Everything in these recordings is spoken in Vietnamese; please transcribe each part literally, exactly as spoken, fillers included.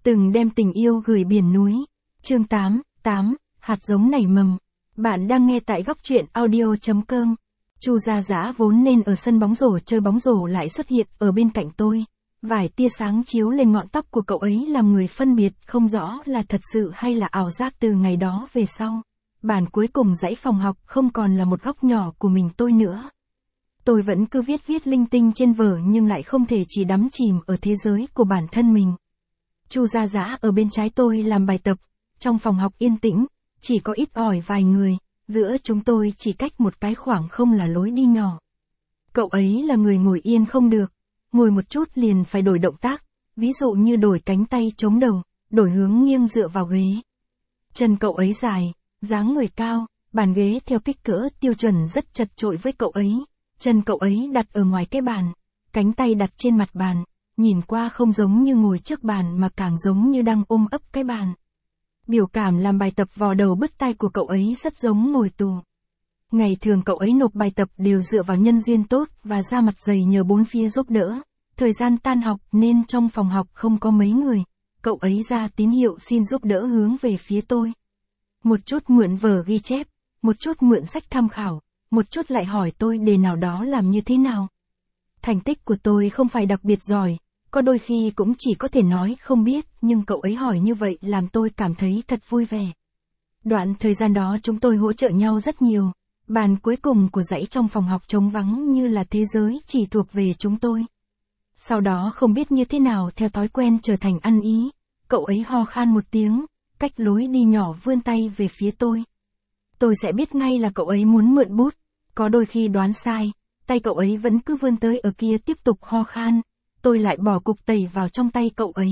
Từng đem tình yêu gửi biển núi. Chương tám, tám, hạt giống nảy mầm. Bạn đang nghe tại góc truyện audio chấm com. Chu Gia Dã vốn nên ở sân bóng rổ chơi bóng rổ lại xuất hiện ở bên cạnh tôi. Vài tia sáng chiếu lên ngọn tóc của cậu ấy làm người phân biệt không rõ là thật sự hay là ảo giác. Từ ngày đó về sau, bản cuối cùng dãy phòng học không còn là một góc nhỏ của mình tôi nữa. Tôi vẫn cứ viết viết linh tinh trên vở nhưng lại không thể chỉ đắm chìm ở thế giới của bản thân mình. Chu Gia Dã ở bên trái tôi làm bài tập, trong phòng học yên tĩnh, chỉ có ít ỏi vài người, giữa chúng tôi chỉ cách một cái khoảng không là lối đi nhỏ. Cậu ấy là người ngồi yên không được, ngồi một chút liền phải đổi động tác, ví dụ như đổi cánh tay chống đầu, đổi hướng nghiêng dựa vào ghế. Chân cậu ấy dài, dáng người cao, bàn ghế theo kích cỡ tiêu chuẩn rất chật chội với cậu ấy, chân cậu ấy đặt ở ngoài cái bàn, cánh tay đặt trên mặt bàn. Nhìn qua không giống như ngồi trước bàn mà càng giống như đang ôm ấp cái bàn. Biểu cảm làm bài tập vò đầu bứt tai của cậu ấy rất giống ngồi tù. Ngày thường cậu ấy nộp bài tập đều dựa vào nhân duyên tốt và ra mặt dày nhờ bốn phía giúp đỡ. Thời gian tan học nên trong phòng học không có mấy người, cậu ấy ra tín hiệu xin giúp đỡ hướng về phía tôi. Một chút mượn vở ghi chép, một chút mượn sách tham khảo, một chút lại hỏi tôi đề nào đó làm như thế nào. Thành tích của tôi không phải đặc biệt giỏi. Có đôi khi cũng chỉ có thể nói không biết, nhưng cậu ấy hỏi như vậy làm tôi cảm thấy thật vui vẻ. Đoạn thời gian đó chúng tôi hỗ trợ nhau rất nhiều. Bàn cuối cùng của dãy trong phòng học trống vắng như là thế giới chỉ thuộc về chúng tôi. Sau đó không biết như thế nào theo thói quen trở thành ăn ý, cậu ấy ho khan một tiếng, cách lối đi nhỏ vươn tay về phía tôi. Tôi sẽ biết ngay là cậu ấy muốn mượn bút, có đôi khi đoán sai, tay cậu ấy vẫn cứ vươn tới ở kia tiếp tục ho khan. Tôi lại bỏ cục tẩy vào trong tay cậu ấy.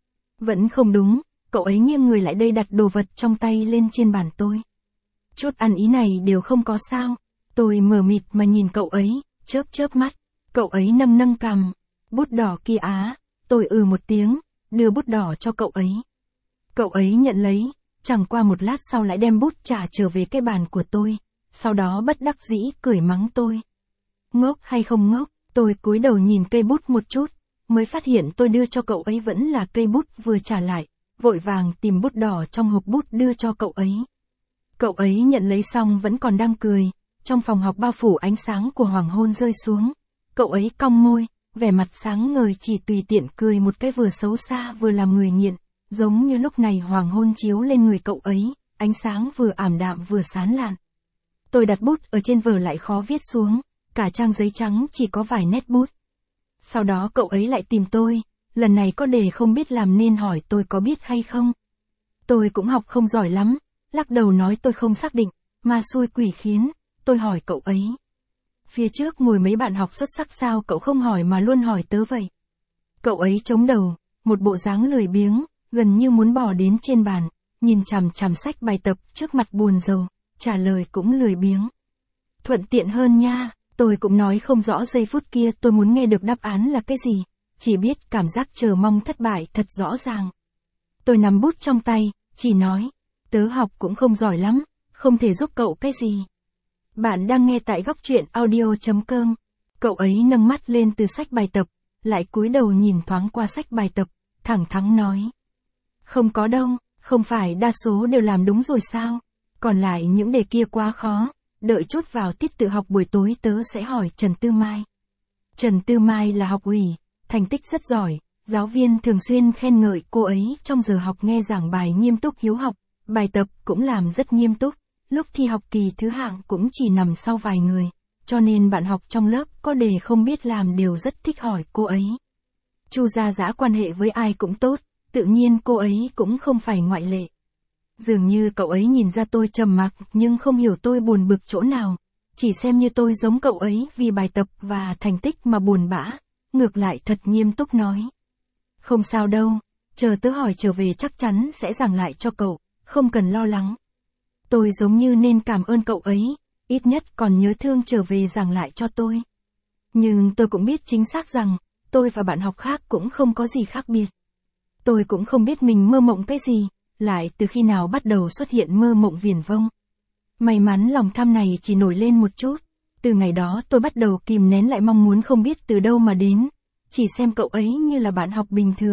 Vẫn không đúng, cậu ấy nghiêng người lại đây đặt đồ vật trong tay lên trên bàn tôi. Chút ăn ý này đều không có sao. Tôi mờ mịt mà nhìn cậu ấy, chớp chớp mắt. Cậu ấy nâng nâng cằm. Bút đỏ kia á. Tôi ừ một tiếng, đưa bút đỏ cho cậu ấy. Cậu ấy nhận lấy, chẳng qua một lát sau lại đem bút trả trở về cái bàn của tôi. Sau đó bất đắc dĩ cười mắng tôi. Ngốc hay không ngốc, tôi cúi đầu nhìn cây bút một chút. Mới phát hiện tôi đưa cho cậu ấy vẫn là cây bút vừa trả lại, vội vàng tìm bút đỏ trong hộp bút đưa cho cậu ấy. Cậu ấy nhận lấy xong vẫn còn đang cười, trong phòng học bao phủ ánh sáng của hoàng hôn rơi xuống. Cậu ấy cong môi, vẻ mặt sáng ngời chỉ tùy tiện cười một cái vừa xấu xa vừa làm người nghiện, giống như lúc này hoàng hôn chiếu lên người cậu ấy, ánh sáng vừa ảm đạm vừa sáng lạn. Tôi đặt bút ở trên vở lại khó viết xuống, cả trang giấy trắng chỉ có vài nét bút. Sau đó cậu ấy lại tìm tôi, lần này có đề không biết làm nên hỏi tôi có biết hay không. Tôi cũng học không giỏi lắm, lắc đầu nói tôi không xác định, mà xui quỷ khiến, tôi hỏi cậu ấy. Phía trước ngồi mấy bạn học xuất sắc sao cậu không hỏi mà luôn hỏi tớ vậy. Cậu ấy chống đầu, một bộ dáng lười biếng, gần như muốn bỏ đến trên bàn, nhìn chằm chằm sách bài tập trước mặt buồn rầu, trả lời cũng lười biếng. Thuận tiện hơn nha. Tôi cũng nói không rõ giây phút kia tôi muốn nghe được đáp án là cái gì, chỉ biết cảm giác chờ mong thất bại thật rõ ràng. Tôi nắm bút trong tay, chỉ nói, tớ học cũng không giỏi lắm, không thể giúp cậu cái gì. Bạn đang nghe tại góc truyện audio chấm com. Cậu ấy nâng mắt lên từ sách bài tập, lại cúi đầu nhìn thoáng qua sách bài tập, thẳng thắn nói. Không có đâu, không phải đa số đều làm đúng rồi sao, còn lại những đề kia quá khó. Đợi chút vào tiết tự học buổi tối tớ sẽ hỏi Trần Tư Mai. Trần Tư Mai là học ủy, thành tích rất giỏi, giáo viên thường xuyên khen ngợi cô ấy trong giờ học nghe giảng bài nghiêm túc hiếu học, bài tập cũng làm rất nghiêm túc, lúc thi học kỳ thứ hạng cũng chỉ nằm sau vài người, cho nên bạn học trong lớp có đề không biết làm đều rất thích hỏi cô ấy. Chu Gia Dã quan hệ với ai cũng tốt, tự nhiên cô ấy cũng không phải ngoại lệ. Dường như cậu ấy nhìn ra tôi trầm mặc nhưng không hiểu tôi buồn bực chỗ nào, chỉ xem như tôi giống cậu ấy vì bài tập và thành tích mà buồn bã, ngược lại thật nghiêm túc nói. Không sao đâu, chờ tớ hỏi trở về chắc chắn sẽ giảng lại cho cậu, không cần lo lắng. Tôi giống như nên cảm ơn cậu ấy, ít nhất còn nhớ thương trở về giảng lại cho tôi. Nhưng tôi cũng biết chính xác rằng, tôi và bạn học khác cũng không có gì khác biệt. Tôi cũng không biết mình mơ mộng cái gì. Lại từ khi nào bắt đầu xuất hiện mơ mộng viển vông. May mắn lòng tham này chỉ nổi lên một chút. Từ ngày đó tôi bắt đầu kìm nén lại mong muốn không biết từ đâu mà đến. Chỉ xem cậu ấy như là bạn học bình thường.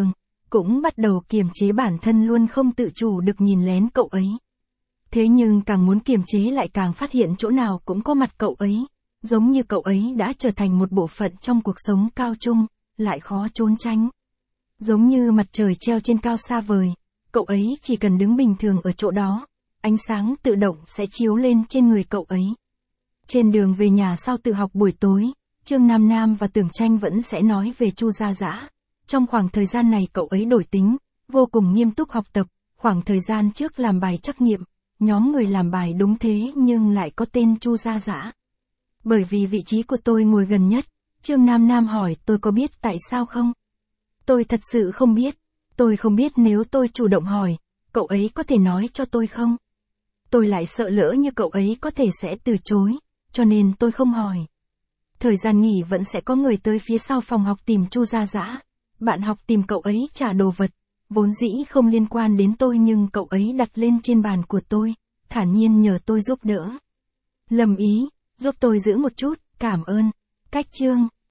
cũng bắt đầu kiềm chế bản thân luôn không tự chủ được nhìn lén cậu ấy. Thế nhưng càng muốn kiềm chế lại càng phát hiện chỗ nào cũng có mặt cậu ấy, giống như cậu ấy đã trở thành một bộ phận trong cuộc sống cao chung, lại khó trốn tránh. Giống như mặt trời treo trên cao xa vời, cậu ấy chỉ cần đứng bình thường ở chỗ đó, ánh sáng tự động sẽ chiếu lên trên người cậu ấy. Trên đường về nhà sau tự học buổi tối, Trương Nam Nam và Tưởng Tranh vẫn sẽ nói về Chu Gia Dã. Trong khoảng thời gian này cậu ấy đổi tính, vô cùng nghiêm túc học tập, khoảng thời gian trước làm bài trắc nghiệm, nhóm người làm bài đúng thế nhưng lại có tên Chu Gia Dã. Bởi vì vị trí của tôi ngồi gần nhất, Trương Nam Nam hỏi tôi có biết tại sao không? Tôi thật sự không biết, tôi không biết nếu tôi chủ động hỏi, cậu ấy có thể nói cho tôi không? Tôi lại sợ lỡ như cậu ấy có thể sẽ từ chối, cho nên tôi không hỏi. Thời gian nghỉ vẫn sẽ có người tới phía sau phòng học tìm Chu Gia Dã. Bạn học tìm cậu ấy trả đồ vật, vốn dĩ không liên quan đến tôi nhưng cậu ấy đặt lên trên bàn của tôi, thản nhiên nhờ tôi giúp đỡ. Lâm Ý, giúp tôi giữ một chút, cảm ơn. Cách Trương